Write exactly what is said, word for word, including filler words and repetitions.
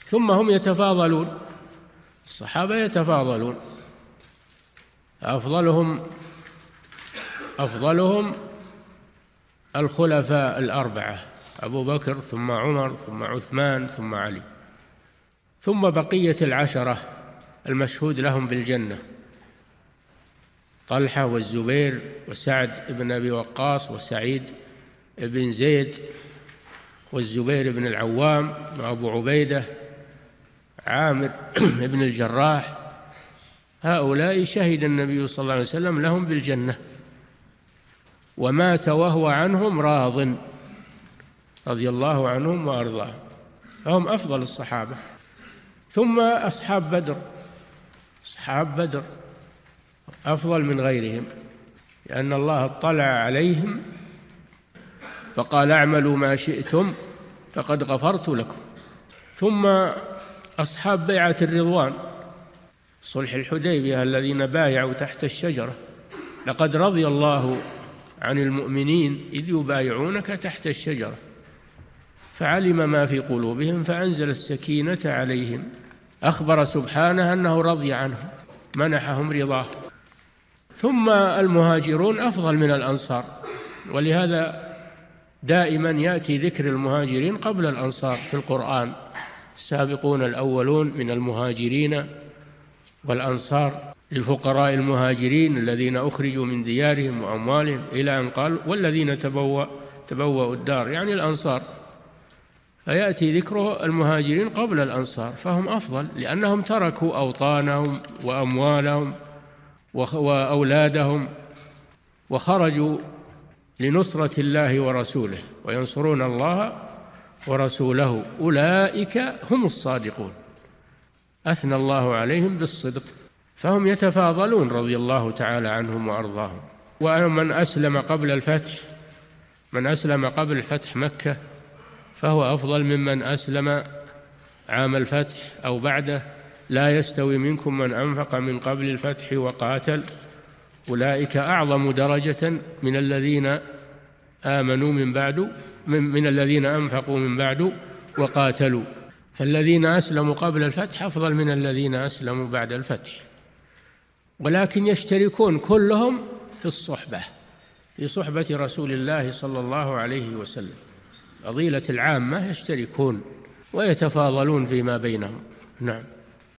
ثم هم يتفاضلون، الصحابة يتفاضلون، أفضلهم أفضلهم الخلفاء الأربعة، أبو بكر ثم عمر ثم عثمان ثم علي، ثم بقية العشرة المشهود لهم بالجنة: طلحة والزبير وسعد بن أبي وقاص وسعيد بن زيد والزبير بن العوام وأبو عبيدة عامر بن الجراح. هؤلاء شهد النبي صلى الله عليه وسلم لهم بالجنة، ومات وهو عنهم راض رضي الله عنهم وأرضاهم، فهم أفضل الصحابة. ثم أصحاب بدر، أصحاب بدر أفضل من غيرهم، لأن الله اطلع عليهم فقال: اعملوا ما شئتم فقد غفرت لكم. ثم أصحاب بيعة الرضوان، صلح الحديبية، الذين بايعوا تحت الشجرة: لقد رضي الله عن المؤمنين إذ يبايعونك تحت الشجرة فعلم ما في قلوبهم فأنزل السكينة عليهم. أخبر سبحانه أنه رضي عنهم، منحهم رضاه. ثم المهاجرون أفضل من الأنصار، ولهذا دائما يأتي ذكر المهاجرين قبل الأنصار في القرآن: السابقون الأولون من المهاجرين والأنصار للفقراء المهاجرين الذين أخرجوا من ديارهم وأموالهم إلى أن قال: والذين تبوأ تبوأوا الدار، يعني الأنصار. فيأتي ذكر المهاجرين قبل الأنصار، فهم أفضل لأنهم تركوا أوطانهم وأموالهم وأولادهم وخرجوا لنصرة الله ورسوله، وينصرون الله ورسوله، أولئك هم الصادقون، أثنى الله عليهم بالصدق، فهم يتفاضلون رضي الله تعالى عنهم وأرضاهم. ومن أسلم قبل الفتح، من أسلم قبل فتح مكة فهو أفضل ممن أسلم عام الفتح أو بعده. لا يستوي منكم من أنفق من قبل الفتح وقاتل، أولئك أعظم درجة من الذين آمنوا من بعد من, من الذين أنفقوا من بعد وقاتلوا. فالذين أسلموا قبل الفتح أفضل من الذين أسلموا بعد الفتح، ولكن يشتركون كلهم في الصحبة، في صحبة رسول الله صلى الله عليه وسلم. فضيلة العامة يشتركون ويتفاضلون فيما بينهم. نعم.